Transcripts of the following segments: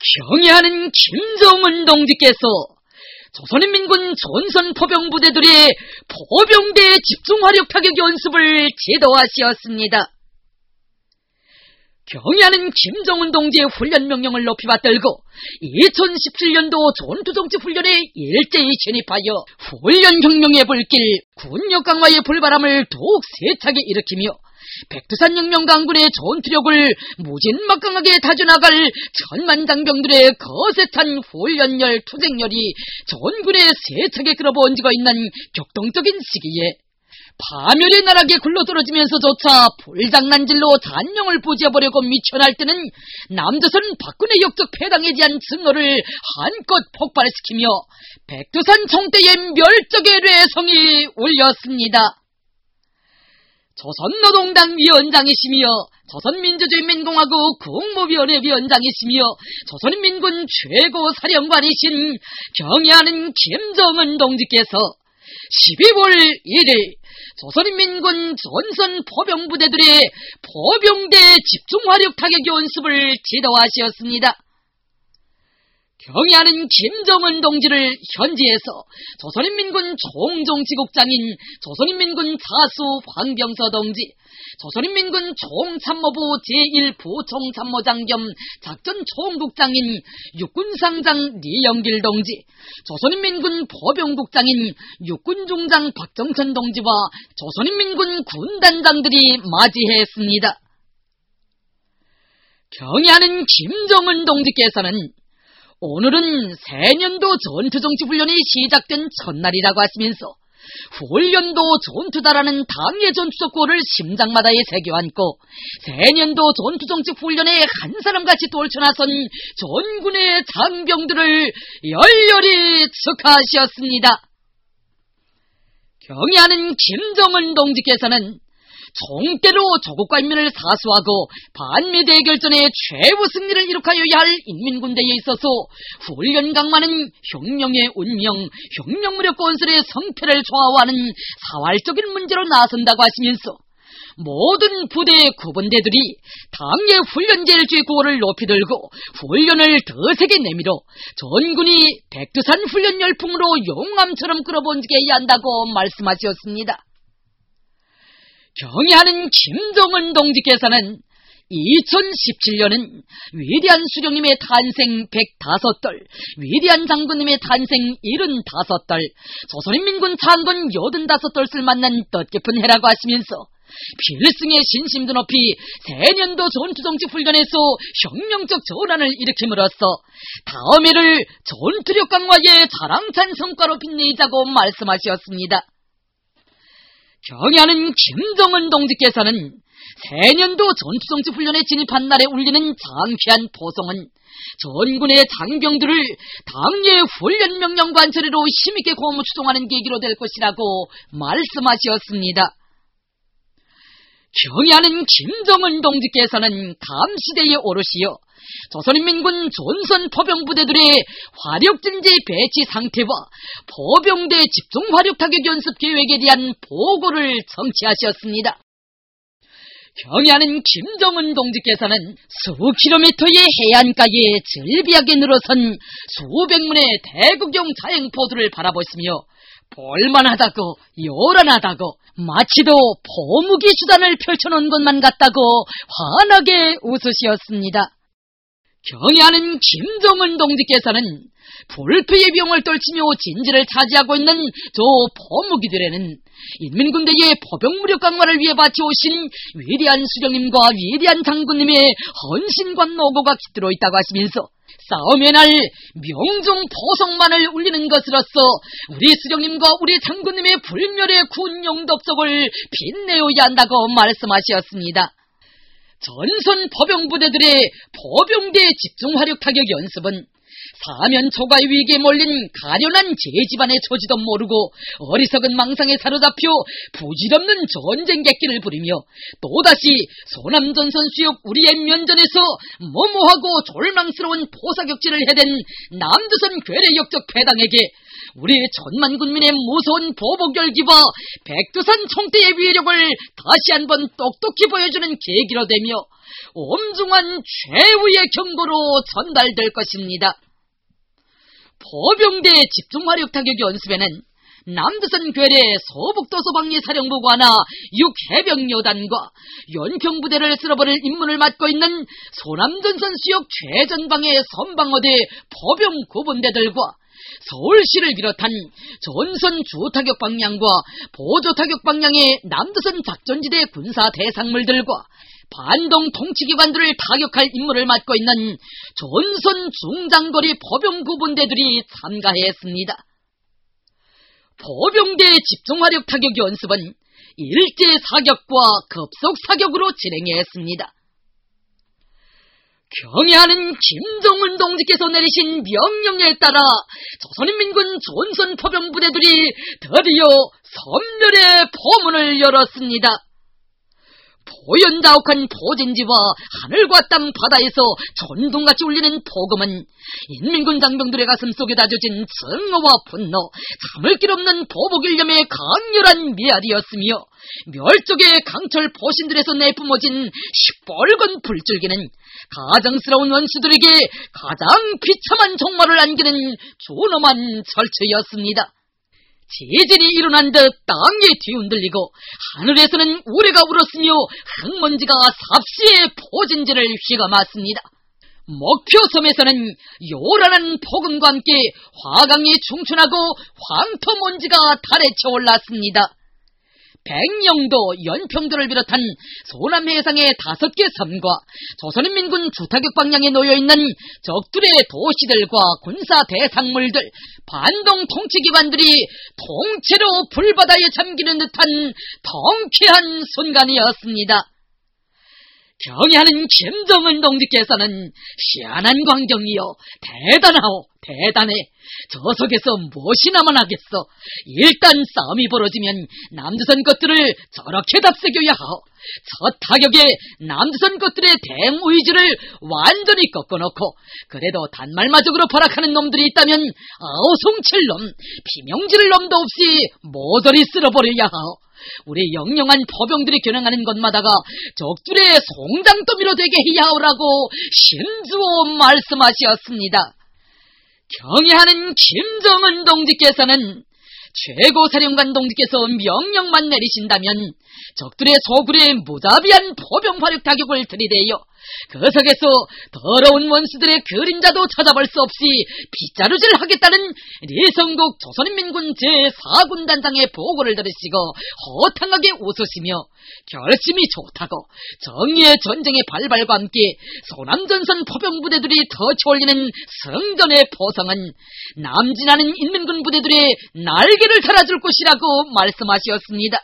경애하는 김정은 동지께서 조선인민군 전선포병부대들의 포병대 집중화력 타격 연습을 지도하시었습니다. 경애하는 김정은 동지의 훈련 명령을 높이 받들고 2017년도 전투정치 훈련에 일제히 진입하여 훈련혁명의 불길, 군력 강화의 불바람을 더욱 세차게 일으키며 백두산 혁명 강군의 전투력을 무진막강하게 다져나갈 천만장병들의 거세찬 훈련열, 투쟁열이 전군에 세차게 끌어번지고 있는 격동적인 시기에 파멸의 나락에 굴러떨어지면서조차 불장난질로 잔영을 부지어보려고 미쳐날 때는 남조선 박근혜 역적 패당에 대한 증오를 한껏 폭발시키며 백두산 총대의 멸적의 뇌성이 울렸습니다. 조선노동당 위원장이시며 조선민주주의인민공화국 국무위원회 위원장이시며 조선인민군 최고 사령관이신 경애하는 김정은 동지께서 12월 1일 조선인민군 전선포병부대들의 포병대 집중화력 타격 연습을 지도하셨습니다. 경애하는 김정은 동지를 현지에서 조선인민군 총정치국장인 조선인민군 차수 황병서 동지, 조선인민군 총참모부 제1부총참모장 겸 작전총국장인 육군상장 리영길 동지, 조선인민군 포병국장인 육군중장 박정천 동지와 조선인민군 군단장들이 맞이했습니다. 경애하는 김정은 동지께서는 오늘은 새년도 전투정치훈련이 시작된 첫날이라고 하시면서 훈련도 전투다라는 당의 전투적고를 심장마다에 새겨안고 새년도 전투정치훈련에 한 사람같이 떨쳐나선 전군의 장병들을 열렬히 축하하셨습니다. 경애하는 김정은 동지께서는 총대로 조국과 인민을 사수하고 반미대결전의 최후 승리를 이룩하여야 할 인민군대에 있어서 훈련 강화는 혁명의 운명, 혁명무력 건설의 성패를 좌우하는 사활적인 문제로 나선다고 하시면서 모든 부대 구분대들이 당의 훈련제일주의 구호를 높이 들고 훈련을 더 세게 내밀어 전군이 백두산 훈련 열풍으로 용암처럼 끌어번지게 해야 한다고 말씀하셨습니다. 경애하는 김정은 동지께서는 2017년은 위대한 수령님의 탄생 105돌, 위대한 장군님의 탄생 75돌, 조선인민군 장군 85돌을 만난 뜻깊은 해라고 하시면서 필승의 신심도 높이 새년도 전투정치 훈련에서 혁명적 전환을 일으킴으로써 다음 해를 전투력 강화의 자랑찬 성과로 빛내자고 말씀하셨습니다. 경애하는 김정은 동지께서는 새년도 전투정치 훈련에 진입한 날에 울리는 장쾌한 포성은 전군의 장병들을 당의 훈련 명령 관철로 힘있게 고무 추동하는 계기로 될 것이라고 말씀하셨습니다. 경애하는 김정은 동지께서는 감시대에 오르시어 조선인민군 전선포병부대들의 화력진지 배치 상태와 포병대 집중화력 타격 연습 계획에 대한 보고를 청취하셨습니다. 경애하는 김정은 동지께서는 수킬로미터의 해안가에 절비하게 늘어선 수백 문의 대구경 자행포들을 바라보시며 볼만하다고 요란하다고 마치도 포무기 수단을 펼쳐놓은 것만 같다고 환하게 웃으셨습니다. 경애하는 김정은 동지께서는 불패의 병을 떨치며 진지를 차지하고 있는 저 포무기들에는 인민군대의 포병무력 강화를 위해 바쳐오신 위대한 수령님과 위대한 장군님의 헌신과 노고가 깃들어 있다고 하시면서 싸움의 날 명중 포성만을 울리는 것으로서 우리 수령님과 우리 장군님의 불멸의 군용 덕적을 빛내어야 한다고 말씀하셨습니다. 전선 포병부대들의 포병대 집중화력 타격 연습은 사면 초과의 위기에 몰린 가련한 제집안의 처지도 모르고 어리석은 망상에 사로잡혀 부질없는 전쟁 객기를 부리며 또다시 소남전선 수역 우리의 면전에서 모모하고 졸망스러운 포사격질을 해댄 남조선 괴뢰 역적 패당에게 우리 천만 군민의 무서운 보복 열기와 백두산 총대의 위력을 다시 한번 똑똑히 보여주는 계기로 되며 엄중한 최후의 경고로 전달될 것입니다. 포병대 집중화력 타격 연습에는 남두산 괴뢰 서북도서방위 사령부관하 6해병여단과 연평부대를 쓸어버릴 임무를 맡고 있는 소남전선 수역 최전방의 선방어대 포병 구분대들과 서울시를 비롯한 전선 주타격 방향과 보조 타격 방향의 남두산 작전지대 군사 대상물들과 반동 통치기관들을 타격할 임무를 맡고 있는 전선 중장거리 포병 구분대들이 참가했습니다. 포병대 집중화력 타격 연습은 일제 사격과 급속 사격으로 진행했습니다. 경애하는 김정은 동지께서 내리신 명령에 따라 조선인민군 전선 포병 부대들이 드디어 섬멸의 포문을 열었습니다. 포연자욱한 포진지와 하늘과 땅 바다에서 천둥같이 울리는 포금은 인민군 장병들의 가슴 속에 다져진 증오와 분노, 참을 길 없는 보복일념의 강렬한 미알이었으며 멸족의 강철 포신들에서 내뿜어진 시뻘건 불줄기는 가정스러운 원수들에게 가장 비참한 종말을 안기는 존엄한 절처였습니다. 지진이 일어난 듯 땅이 뒤흔들리고 하늘에서는 우레가 울었으며 흙먼지가 삽시의 포진지를 휘감았습니다. 목표섬에서는 요란한 폭음과 함께 화강이 충천하고 황토먼지가 달에 쳐올랐습니다. 백령도, 연평도를 비롯한 소남해상의 5개 섬과 조선인민군 주타격 방향에 놓여있는 적들의 도시들과 군사 대상물들, 반동 통치기관들이 통째로 불바다에 잠기는 듯한 통쾌한 순간이었습니다. 경애하는 김정은 동지께서는 희한한 광경이요, 대단해. 저 속에서 무엇이나만 하겠어. 일단 싸움이 벌어지면 남두산 것들을 저렇게 답새겨야 하오. 첫 타격에 남두산 것들의 대응 의지를 완전히 꺾어놓고 그래도 단말마적으로 발악하는 놈들이 있다면 아우성칠놈, 피명지를 놈도 없이 모조리 쓸어버려야 하오. 우리 영영한 포병들이 겨냥하는 것마다가 적들의 송장더미로 되게 해야 하오라고 심주어 말씀하셨습니다. 경애하는 김정은 동지께서는 최고사령관 동지께서 명령만 내리신다면 적들의 소굴에 무자비한 포병 화력 타격을 들이대요 그 속에서 더러운 원수들의 그림자도 찾아볼 수 없이 빗자루질 하겠다는 리성국 조선인민군 제4군단장의 보고를 들으시고 호탕하게 웃으시며 결심이 좋다고 정의의 전쟁의 발발과 함께 소남전선 포병부대들이 터치올리는 성전의 포성은 남진하는 인민군 부대들의 날개를 달아줄 것이라고 말씀하셨습니다.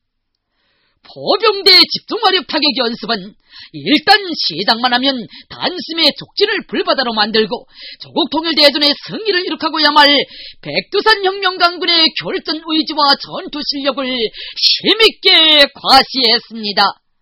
포병대 집중화력 타격 연습은 일단 시작만 하면 단숨에 족진을 불바다로 만들고 조국 통일대전의 승리를 이룩하고야 말 백두산 혁명강군의 결전 의지와 전투 실력을 힘있게 과시했습니다.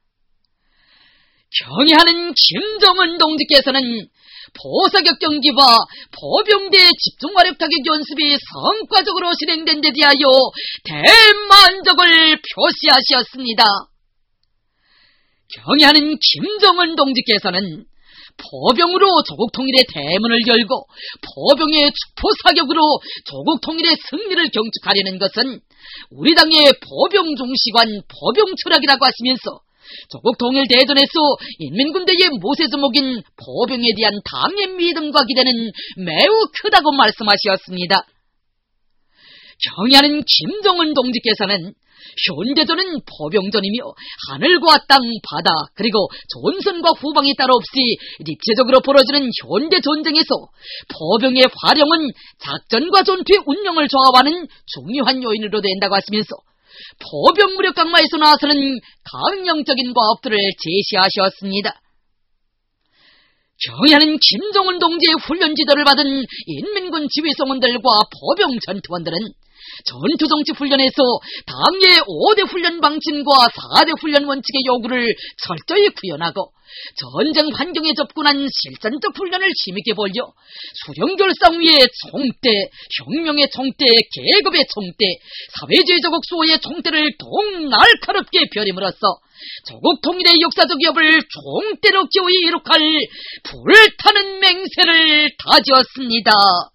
경애하는 김정은 동지께서는 포사격 경기와 포병대 집중화력 타격 연습이 성과적으로 진행된 데 대하여 대만족을 표시하셨습니다. 경애하는 김정은 동지께서는 포병으로 조국 통일의 대문을 열고 포병의 축포 사격으로 조국 통일의 승리를 경축하려는 것은 우리 당의 포병 중시관 포병 철학이라고 하시면서 조국 통일 대전에서 인민군대의 모세주목인 포병에 대한 당의 믿음과 기대는 매우 크다고 말씀하셨습니다. 경애하는 김정은 동지께서는 현대전은 포병전이며 하늘과 땅, 바다, 그리고 전선과 후방이 따로 없이 입체적으로 벌어지는 현대전쟁에서 포병의 활용은 작전과 전투의 운영을 조합하는 중요한 요인으로 된다고 하시면서 포병 무력 강화에서 나서는 강령적인 과업들을 제시하셨습니다. 경애하는 김정은 동지의 훈련 지도를 받은 인민군 지휘소원들과 포병 전투원들은 전투정치 훈련에서 당의 5대 훈련 방침과 4대 훈련 원칙의 요구를 철저히 구현하고 전쟁 환경에 접근한 실전적 훈련을 힘있게 벌여 수령결상위의 총대, 혁명의 총대, 계급의 총대, 사회주의 조국 수호의 총대를 더욱 날카롭게 벼림으로써 조국 통일의 역사적 위협을 총대로 기어이 이룩할 불타는 맹세를 다지었습니다.